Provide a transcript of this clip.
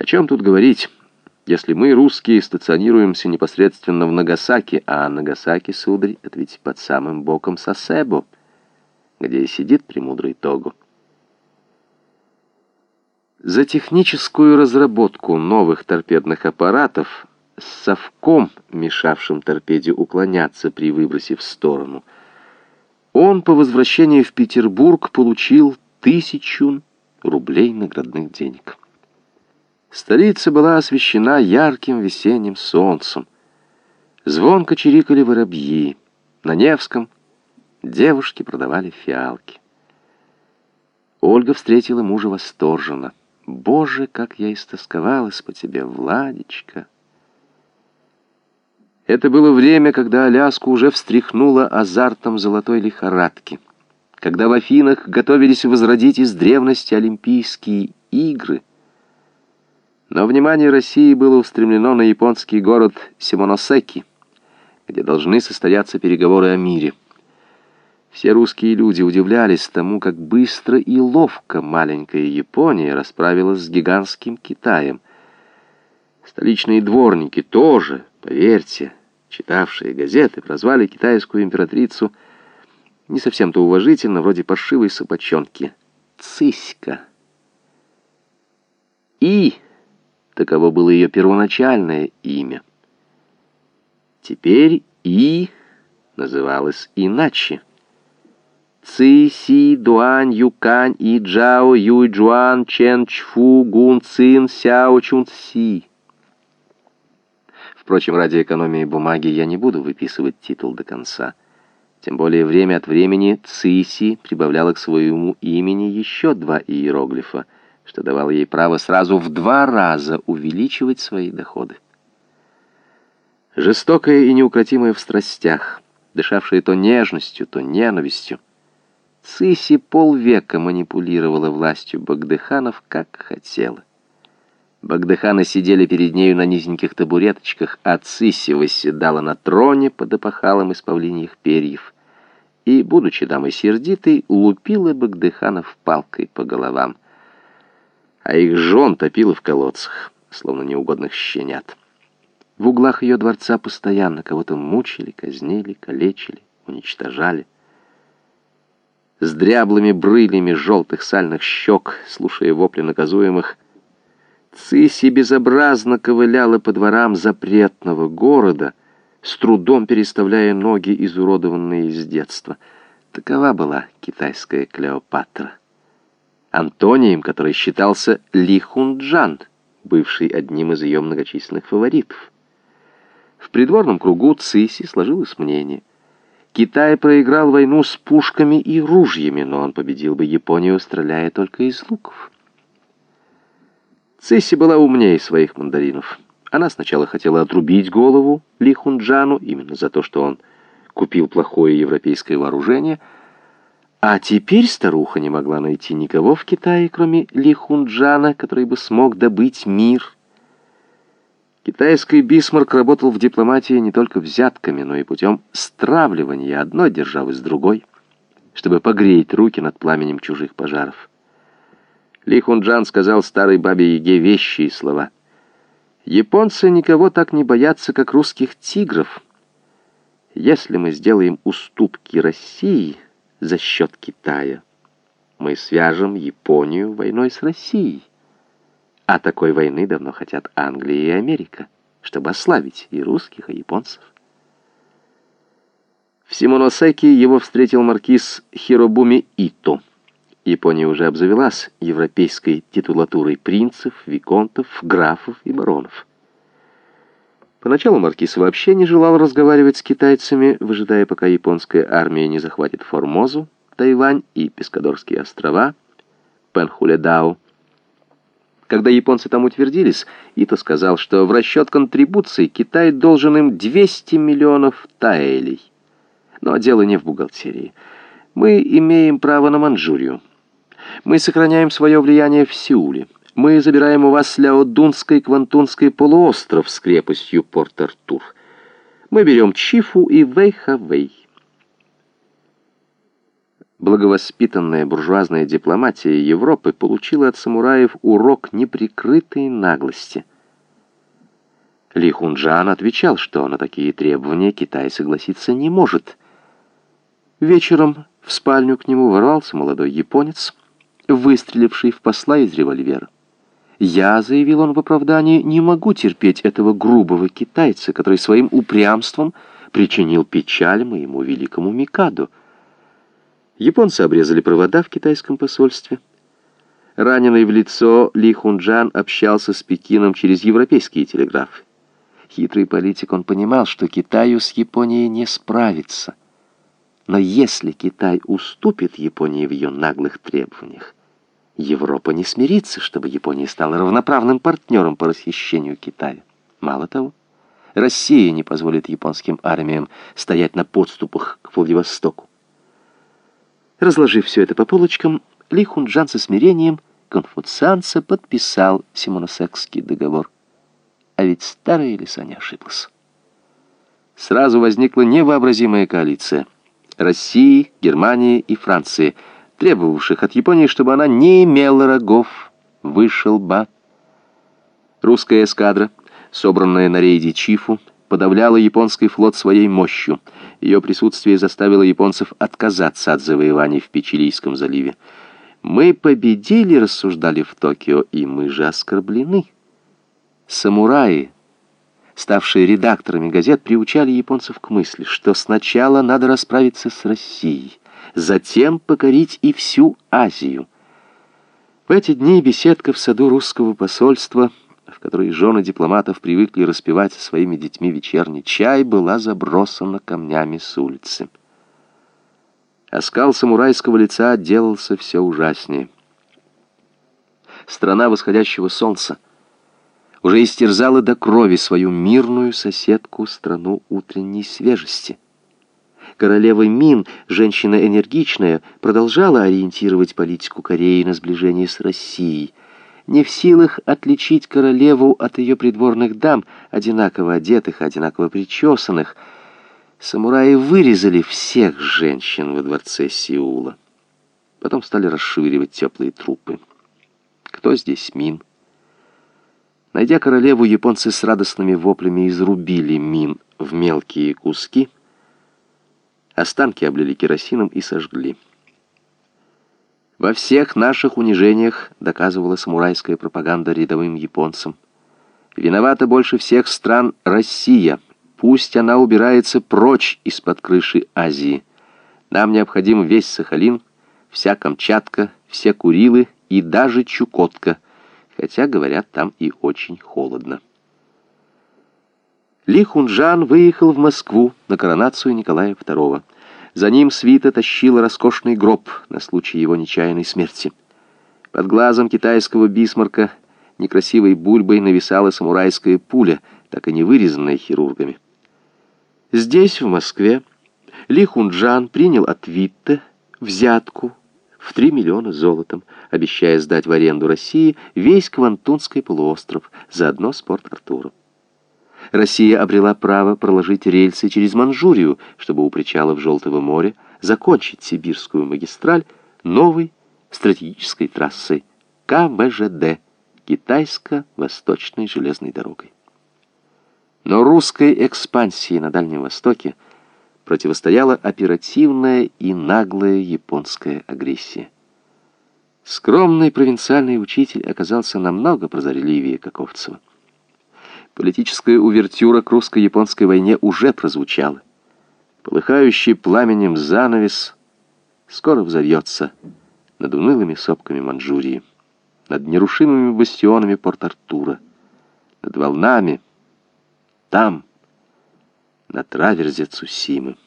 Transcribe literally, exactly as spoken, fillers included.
О чем тут говорить, если мы, русские, стационируемся непосредственно в Нагасаки, а Нагасаки, сударь, это ведь под самым боком Сасебо, где и сидит премудрый Того. За техническую разработку новых торпедных аппаратов с совком, мешавшим торпеде уклоняться при выбросе в сторону, он по возвращении в Петербург получил тысячу рублей наградных денег. Столица была освещена ярким весенним солнцем. Звонко чирикали воробьи. На Невском девушки продавали фиалки. Ольга встретила мужа восторженно. «Боже, как я истосковалась по тебе, Владечка!» Это было время, когда Аляску уже встряхнуло азартом золотой лихорадки, когда в Афинах готовились возродить из древности Олимпийские игры. Но внимание России было устремлено на японский город Симоносеки, где должны состояться переговоры о мире. Все русские люди удивлялись тому, как быстро и ловко маленькая Япония расправилась с гигантским Китаем. Столичные дворники тоже, поверьте, читавшие газеты, прозвали китайскую императрицу не совсем-то уважительно, вроде паршивой собачонки, Цыська. И таково было ее первоначальное имя. Теперь И называлась иначе. Ци, Си, Дуань, Юкань, И, Джао, Юй, Джуан, Чен, Чфу, Гун, Цин, Сяо, Чун, Си. Впрочем, ради экономии бумаги я не буду выписывать титул до конца. Тем более время от времени Циси прибавляла к своему имени еще два иероглифа, что давало ей право сразу в два раза увеличивать свои доходы. Жестокая и неукротимая в страстях, дышавшая то нежностью, то ненавистью, Циси полвека манипулировала властью багдыханов, как хотела. Багдыханы сидели перед нею на низеньких табуреточках, а Циси восседала на троне под опахалом из павлиньих перьев и, будучи дамой сердитой, лупила багдыханов палкой по головам, а их жен топила в колодцах, словно неугодных щенят. В углах ее дворца постоянно кого-то мучили, казнили, калечили, уничтожали. С дряблыми брылями желтых сальных щек, слушая вопли наказуемых, Циси безобразно ковыляла по дворам запретного города, с трудом переставляя ноги, изуродованные с детства. Такова была китайская Клеопатра. Антонием, который считался Ли Хунджан, бывший одним из ее многочисленных фаворитов. В придворном кругу Циси сложилось мнение: Китай проиграл войну с пушками и ружьями, но он победил бы Японию, стреляя только из луков. Циси была умнее своих мандаринов. Она сначала хотела отрубить голову Ли Хунджану именно за то, что он купил плохое европейское вооружение, а теперь старуха не могла найти никого в Китае, кроме Ли Хунджана, который бы смог добыть мир. Китайский Бисмарк работал в дипломатии не только взятками, но и путем стравливания одной державы с другой, чтобы погреть руки над пламенем чужих пожаров. Ли Хунджан сказал старой бабе-яге вещие слова: «Японцы никого так не боятся, как русских тигров. Если мы сделаем уступки России за счет Китая, мы свяжем Японию войной с Россией. А такой войны давно хотят Англия и Америка, чтобы ослабить и русских, и японцев». В Симоносеки его встретил маркиз Хиробуми Ито. Япония уже обзавелась европейской титулатурой принцев, виконтов, графов и баронов. Поначалу маркиз вообще не желал разговаривать с китайцами, выжидая, пока японская армия не захватит Формозу, Тайвань и Пескадорские острова, Пенхуледао. Когда японцы там утвердились, Ито сказал, что в расчет контрибуций Китай должен им двести миллионов таэлей. Но дело не в бухгалтерии. Мы имеем право на Манчжурию. Мы сохраняем свое влияние в Сеуле. Мы забираем у вас Ляодунский Квантунский полуостров с крепостью Порт-Артур. Мы берем Чифу и Вэйхавэй. Благовоспитанная буржуазная дипломатия Европы получила от самураев урок неприкрытой наглости. Ли Хунджан отвечал, что на такие требования Китай согласиться не может. Вечером в спальню к нему ворвался молодой японец, выстреливший в посла из револьвера. «Я», — заявил он в оправдании, — «не могу терпеть этого грубого китайца, который своим упрямством причинил печаль моему великому Микадо». Японцы обрезали провода в китайском посольстве. Раненый в лицо, Ли Хунджан общался с Пекином через европейские телеграфы. Хитрый политик, он понимал, что Китаю с Японией не справиться. Но если Китай уступит Японии в ее наглых требованиях, Европа не смирится, чтобы Япония стала равноправным партнером по расхищению Китая. Мало того, Россия не позволит японским армиям стоять на подступах к Владивостоку. Разложив все это по полочкам, Ли Хунджан со смирением конфуцианца подписал Симоносекский договор. А ведь старая лиса не ошиблась. Сразу возникла невообразимая коалиция России, Германии и Франции, требовавших от Японии, чтобы она не имела рогов выше лба. Русская эскадра, собранная на рейде Чифу, подавляла японский флот своей мощью. Ее присутствие заставило японцев отказаться от завоеваний в Печилийском заливе. «Мы победили», — рассуждали в Токио, — «и мы же оскорблены». Самураи, ставшие редакторами газет, приучали японцев к мысли, что сначала надо расправиться с Россией, затем покорить и всю Азию. В эти дни беседка в саду русского посольства, в которой жены дипломатов привыкли распивать со своими детьми вечерний чай, была забросана камнями с улицы. Оскал самурайского лица делался все ужаснее. Страна восходящего солнца уже истерзала до крови свою мирную соседку, страну утренней свежести. Королева Мин, женщина энергичная, продолжала ориентировать политику Кореи на сближение с Россией. Не в силах отличить королеву от ее придворных дам, одинаково одетых, одинаково причесанных, самураи вырезали всех женщин во дворце Сеула. Потом стали расшвыривать теплые трупы. Кто здесь Мин? Найдя королеву, японцы с радостными воплями изрубили Мин в мелкие куски, останки облили керосином и сожгли. Во всех наших унижениях, доказывала самурайская пропаганда рядовым японцам, виновата больше всех стран Россия. Пусть она убирается прочь из-под крыши Азии. Нам необходим весь Сахалин, вся Камчатка, все Курилы и даже Чукотка, хотя, говорят, там и очень холодно. Ли Хунджан выехал в Москву на коронацию Николая второго. За ним свита тащила роскошный гроб на случай его нечаянной смерти. Под глазом китайского Бисмарка некрасивой бульбой нависала самурайская пуля, так и не вырезанная хирургами. Здесь, в Москве, Ли Хунджан принял от Витте взятку в три миллиона золотом, обещая сдать в аренду России весь Квантунский полуостров, заодно с Порт-Артуром. Россия обрела право проложить рельсы через Манчжурию, чтобы у причалов Желтого моря закончить сибирскую магистраль новой стратегической трассой Ка Вэ Жэ Дэ, Китайско-Восточной железной дорогой. Но русской экспансии на Дальнем Востоке противостояла оперативная и наглая японская агрессия. Скромный провинциальный учитель оказался намного прозорливее Каковцева. Политическая увертюра к русско-японской войне уже прозвучала. Полыхающий пламенем занавес скоро взовьется над унылыми сопками Манчжурии, над нерушимыми бастионами Порт-Артура, над волнами, там, на траверзе Цусимы.